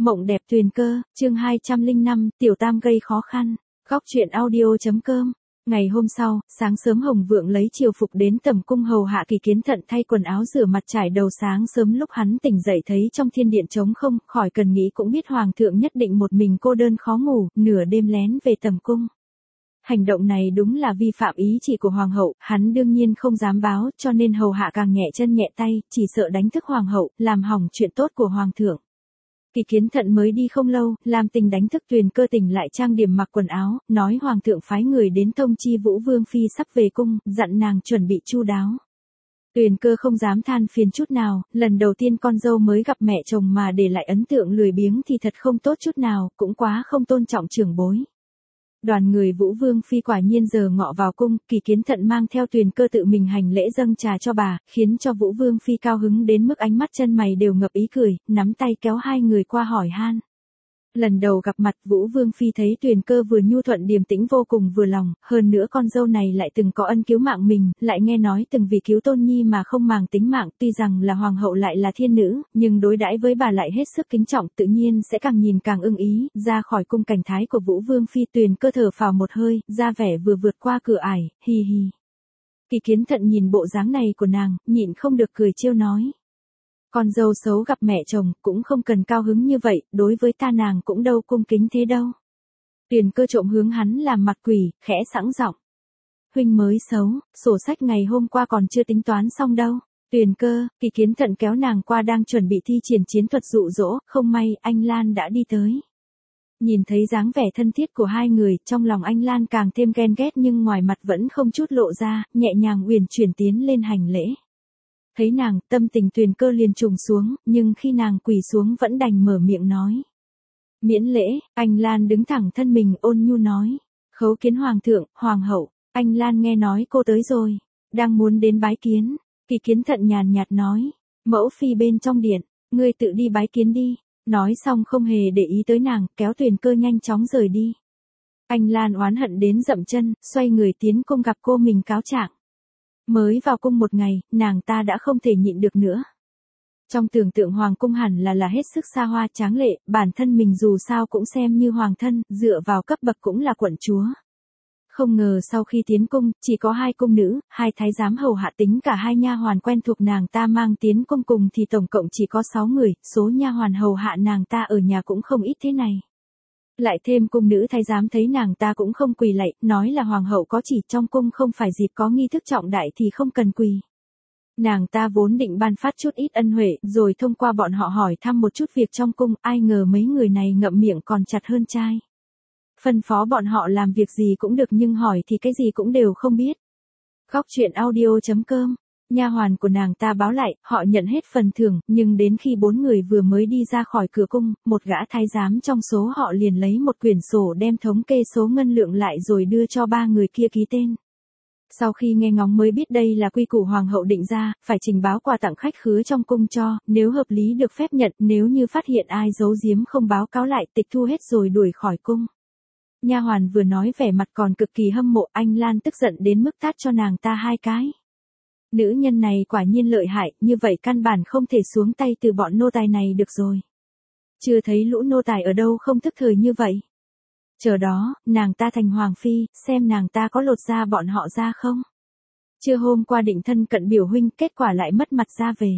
Mộng đẹp tuyền cơ, chương 205, Tiểu Tam gây khó khăn. Góc truyện audio.com. Ngày hôm sau, sáng sớm Hồng Vượng lấy triều phục đến tẩm cung hầu hạ Kỳ Kiến Thận thay quần áo rửa mặt trải đầu. Sáng sớm lúc hắn tỉnh dậy thấy trong thiên điện trống không, khỏi cần nghĩ cũng biết hoàng thượng nhất định một mình cô đơn khó ngủ, nửa đêm lén về tẩm cung. Hành động này đúng là vi phạm ý chỉ của hoàng hậu, hắn đương nhiên không dám báo, cho nên hầu hạ càng nhẹ chân nhẹ tay, chỉ sợ đánh thức hoàng hậu, làm hỏng chuyện tốt của hoàng thượng. Kỳ Kiến Thận mới đi không lâu, Lam Tình đánh thức Tuyền Cơ tỉnh lại trang điểm mặc quần áo, nói hoàng thượng phái người đến thông chi Vũ Vương phi sắp về cung, dặn nàng chuẩn bị chu đáo. Tuyền Cơ không dám than phiền chút nào, lần đầu tiên con dâu mới gặp mẹ chồng mà để lại ấn tượng lười biếng thì thật không tốt chút nào, cũng quá không tôn trọng trưởng bối. Đoàn người Vũ Vương phi quả nhiên giờ ngọ vào cung, Kỳ Kiến Thận mang theo Tuyền Cơ tự mình hành lễ dâng trà cho bà, khiến cho Vũ Vương phi cao hứng đến mức ánh mắt chân mày đều ngập ý cười, nắm tay kéo hai người qua hỏi han. Lần đầu gặp mặt, Vũ Vương phi thấy Tuyền Cơ vừa nhu thuận điềm tĩnh vô cùng vừa lòng, hơn nữa con dâu này lại từng có ân cứu mạng mình, lại nghe nói từng vì cứu Tôn Nhi mà không màng tính mạng, tuy rằng là hoàng hậu lại là thiên nữ, nhưng đối đãi với bà lại hết sức kính trọng, tự nhiên sẽ càng nhìn càng ưng ý. Ra khỏi cung cảnh thái của Vũ Vương phi, Tuyền Cơ thở phào một hơi, ra vẻ vừa vượt qua cửa ải, hi hi. Kỳ Kiến Thận nhìn bộ dáng này của nàng, nhịn không được cười trêu nói. Con dâu xấu gặp mẹ chồng, cũng không cần cao hứng như vậy, đối với ta nàng cũng đâu cung kính thế đâu. Tuyền Cơ trộm hướng hắn làm mặt quỷ, khẽ sẵn giọng. Huynh mới xấu, sổ sách ngày hôm qua còn chưa tính toán xong đâu. Tuyền Cơ, Kỳ Kiến Thận kéo nàng qua đang chuẩn bị thi triển chiến thuật dụ dỗ, không may, anh Lan đã đi tới. Nhìn thấy dáng vẻ thân thiết của hai người, trong lòng anh Lan càng thêm ghen ghét nhưng ngoài mặt vẫn không chút lộ ra, nhẹ nhàng uyển chuyển tiến lên hành lễ. Thấy nàng, tâm tình Tuyền Cơ liền trùng xuống, nhưng khi nàng quỳ xuống vẫn đành mở miệng nói. Miễn lễ, anh Lan đứng thẳng thân mình ôn nhu nói. Khấu kiến hoàng thượng, hoàng hậu. Anh Lan nghe nói cô tới rồi, đang muốn đến bái kiến. Kỳ Kiến Thận nhàn nhạt nói. Mẫu phi bên trong điện, ngươi tự đi bái kiến đi. Nói xong không hề để ý tới nàng, kéo Tuyền Cơ nhanh chóng rời đi. Anh Lan oán hận đến dậm chân, xoay người tiến cung gặp cô mình cáo trạng. Mới vào cung một ngày, nàng ta đã không thể nhịn được nữa. Trong tưởng tượng hoàng cung hẳn là hết sức xa hoa tráng lệ, bản thân mình dù sao cũng xem như hoàng thân, dựa vào cấp bậc cũng là quận chúa. Không ngờ sau khi tiến cung, chỉ có hai cung nữ, hai thái giám hầu hạ tính cả hai nha hoàn quen thuộc nàng ta mang tiến cung cùng thì tổng cộng chỉ có 6 người, số nha hoàn hầu hạ nàng ta ở nhà cũng không ít thế này. Lại thêm cung nữ thái giám thấy nàng ta cũng không quỳ lạy, nói là hoàng hậu có chỉ trong cung không phải dịp có nghi thức trọng đại thì không cần quỳ. Nàng ta vốn định ban phát chút ít ân huệ, rồi thông qua bọn họ hỏi thăm một chút việc trong cung, ai ngờ mấy người này ngậm miệng còn chặt hơn chai. Phân phó bọn họ làm việc gì cũng được nhưng hỏi thì cái gì cũng đều không biết. Góc truyện audio.com. Nha hoàn của nàng ta báo lại, họ nhận hết phần thưởng, nhưng đến khi 4 người vừa mới đi ra khỏi cửa cung, một gã thái giám trong số họ liền lấy một quyển sổ đem thống kê số ngân lượng lại rồi đưa cho 3 người kia ký tên. Sau khi nghe ngóng mới biết đây là quy củ hoàng hậu định ra, phải trình báo quà tặng khách khứa trong cung cho, nếu hợp lý được phép nhận, nếu như phát hiện ai giấu giếm không báo cáo lại tịch thu hết rồi đuổi khỏi cung. Nha hoàn vừa nói vẻ mặt còn cực kỳ hâm mộ, anh Lan tức giận đến mức tát cho nàng ta 2 cái. Nữ nhân này quả nhiên lợi hại, như vậy căn bản không thể xuống tay từ bọn nô tài này được rồi. Chưa thấy lũ nô tài ở đâu không thức thời như vậy. Chờ đó, nàng ta thành hoàng phi, xem nàng ta có lột da bọn họ ra không. Chưa hôm qua định thân cận biểu huynh, kết quả lại mất mặt ra về.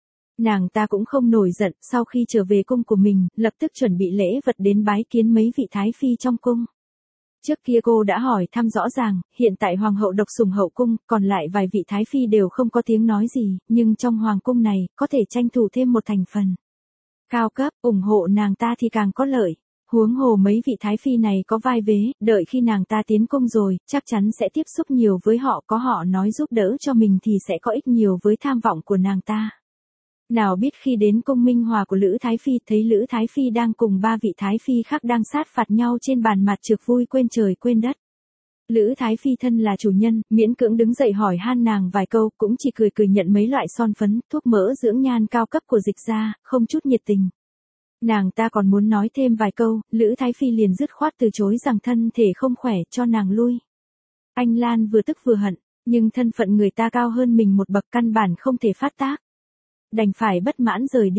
Nàng ta cũng không nổi giận, sau khi trở về cung của mình, lập tức chuẩn bị lễ vật đến bái kiến mấy vị thái phi trong cung. Trước kia cô đã hỏi thăm rõ ràng, hiện tại hoàng hậu độc sủng hậu cung, còn lại vài vị thái phi đều không có tiếng nói gì, nhưng trong hoàng cung này, có thể tranh thủ thêm một thành phần cao cấp, ủng hộ nàng ta thì càng có lợi. Huống hồ mấy vị thái phi này có vai vế, đợi khi nàng ta tiến cung rồi, chắc chắn sẽ tiếp xúc nhiều với họ, có họ nói giúp đỡ cho mình thì sẽ có ích nhiều với tham vọng của nàng ta. Nào biết khi đến cung Minh Hòa của Lữ Thái Phi, thấy Lữ Thái Phi đang cùng 3 vị Thái Phi khác đang sát phạt nhau trên bàn mặt trược vui quên trời quên đất. Lữ Thái Phi thân là chủ nhân, miễn cưỡng đứng dậy hỏi han nàng vài câu, cũng chỉ cười cười nhận mấy loại son phấn, thuốc mỡ dưỡng nhan cao cấp của dịch ra, không chút nhiệt tình. Nàng ta còn muốn nói thêm vài câu, Lữ Thái Phi liền dứt khoát từ chối rằng thân thể không khỏe cho nàng lui. Anh Lan vừa tức vừa hận, nhưng thân phận người ta cao hơn mình một bậc căn bản không thể phát tác. Đành phải bất mãn rời đi.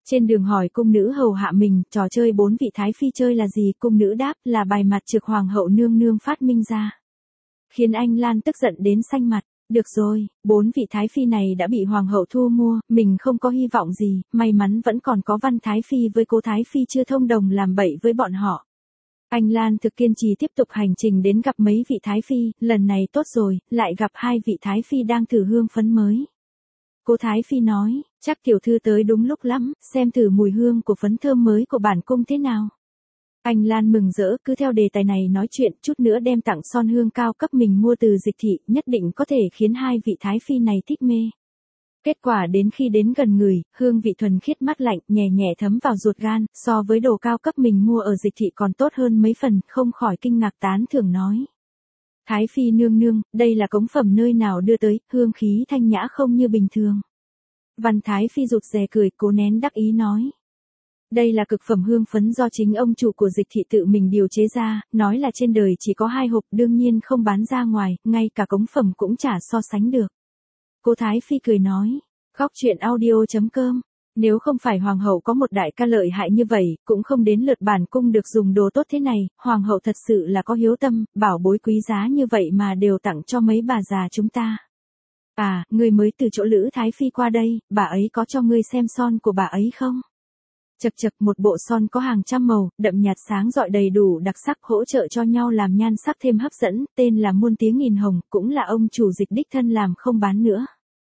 Trên đường hỏi cung nữ hầu hạ mình, trò chơi 4 vị thái phi chơi là gì, cung nữ đáp là bài mặt trực hoàng hậu nương nương phát minh ra. Khiến anh Lan tức giận đến xanh mặt. Được rồi, 4 vị thái phi này đã bị hoàng hậu thu mua, mình không có hy vọng gì, may mắn vẫn còn có Văn thái phi với Cố thái phi chưa thông đồng làm bậy với bọn họ. Anh Lan thực kiên trì tiếp tục hành trình đến gặp mấy vị thái phi, lần này tốt rồi, lại gặp 2 vị thái phi đang thử hương phấn mới. Cố thái phi nói, chắc tiểu thư tới đúng lúc lắm, xem thử mùi hương của phấn thơm mới của bản cung thế nào. Anh Lan mừng rỡ, cứ theo đề tài này nói chuyện, chút nữa đem tặng son hương cao cấp mình mua từ Dịch thị, nhất định có thể khiến 2 vị thái phi này thích mê. Kết quả đến khi đến gần người, hương vị thuần khiết mát lạnh, nhẹ nhẹ thấm vào ruột gan, so với đồ cao cấp mình mua ở Dịch thị còn tốt hơn mấy phần, không khỏi kinh ngạc tán thưởng nói. Thái phi nương nương, đây là cống phẩm nơi nào đưa tới, hương khí thanh nhã không như bình thường. Văn thái phi rụt rè cười, cố nén đắc ý nói. Đây là cực phẩm hương phấn do chính ông chủ của Dịch thị tự mình điều chế ra, nói là trên đời chỉ có 2 hộp, đương nhiên không bán ra ngoài, ngay cả cống phẩm cũng chả so sánh được. Cố thái phi cười nói, góc truyện audio.com, nếu không phải hoàng hậu có một đại ca lợi hại như vậy, cũng không đến lượt bản cung được dùng đồ tốt thế này, hoàng hậu thật sự là có hiếu tâm, bảo bối quý giá như vậy mà đều tặng cho mấy bà già chúng ta. À, ngươi mới từ chỗ Lữ thái phi qua đây, bà ấy có cho ngươi xem son của bà ấy không? Chật chật, một bộ son có hàng trăm màu, đậm nhạt sáng rọi đầy đủ đặc sắc, hỗ trợ cho nhau làm nhan sắc thêm hấp dẫn, tên là muôn tiếng nghìn hồng, cũng là ông chủ Dịch đích thân làm không bán nữa.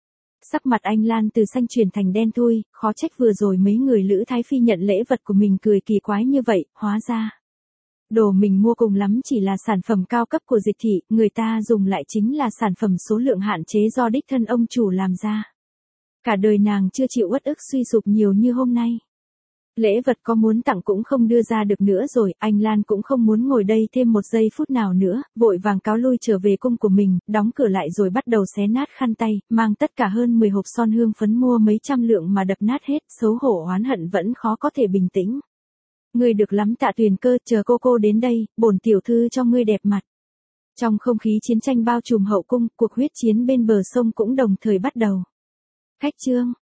Sắc mặt anh Lan từ xanh chuyển thành đen thui, khó trách vừa rồi mấy người Lữ thái phi nhận lễ vật của mình cười kỳ quái như vậy, hóa ra. Đồ mình mua cùng lắm chỉ là sản phẩm cao cấp của Dịch thị, người ta dùng lại chính là sản phẩm số lượng hạn chế do đích thân ông chủ làm ra. Cả đời nàng chưa chịu uất ức suy sụp nhiều như hôm nay. Lễ vật có muốn tặng cũng không đưa ra được nữa rồi, anh Lan cũng không muốn ngồi đây thêm một giây phút nào nữa, vội vàng cáo lui trở về cung của mình, đóng cửa lại rồi bắt đầu xé nát khăn tay, mang tất cả hơn 10 hộp son hương phấn mua mấy trăm lượng mà đập nát hết, xấu hổ oán hận vẫn khó có thể bình tĩnh. Ngươi được lắm Tạ Tuyền Cơ, chờ cô đến đây, bổn tiểu thư cho ngươi đẹp mặt. Trong không khí chiến tranh bao trùm hậu cung, cuộc huyết chiến bên bờ sông cũng đồng thời bắt đầu. Khách trương.